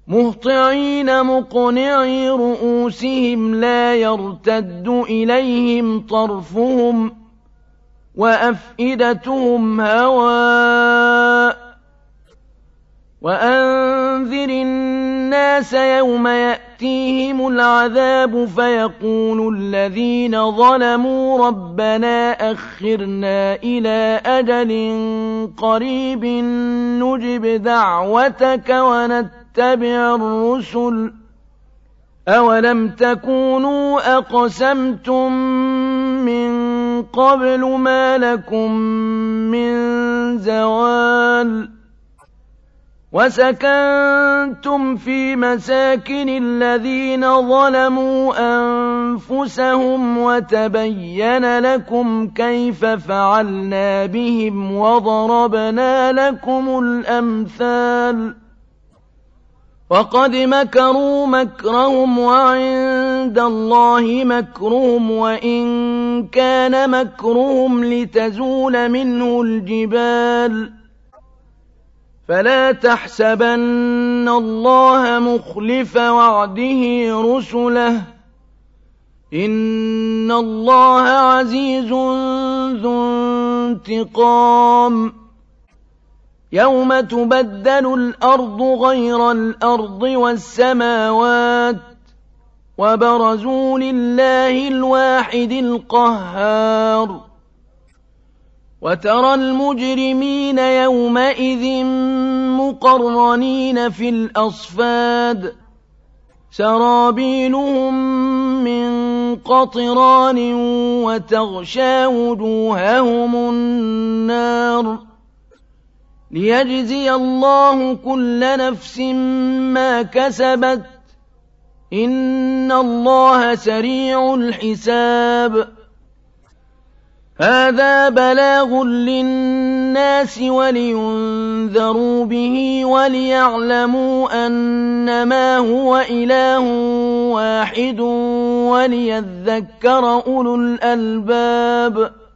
مهطعين مقنعي رؤوسهم لا يرتد إليهم طرفهم وأفئدتهم هواء وأنذر الناس يوم يأتيهم العذاب فيقول الذين ظلموا ربنا أخرنا إلى أجل قريب نجب دعوتك ونتبع الرسل أولم تكونوا أقسمتم من قبل ما لكم من زوال وسكنتم في مساكن الذين ظلموا أنفسهم وتبين لكم كيف فعلنا بهم وضربنا لكم الأمثال وقد مكروا مكرهم وعند الله مكرهم وإن كان مكرهم لتزول منه الجبال فلا تحسبن الله مخلف وعده رسله إن الله عزيز ذو انتقام يوم تبدل الأرض غير الأرض والسماوات وبرزوا لله الواحد القهار وترى المجرمين يومئذ مقرنين في الأصفاد سرابيلهم من قطران وتغشى وجوههم النار ليجزي الله كل نفس ما كسبت إن الله سريع الحساب هذا بلاغ للناس ولينذروا به وليعلموا أنما هو إله واحد وليذكر أولو الألباب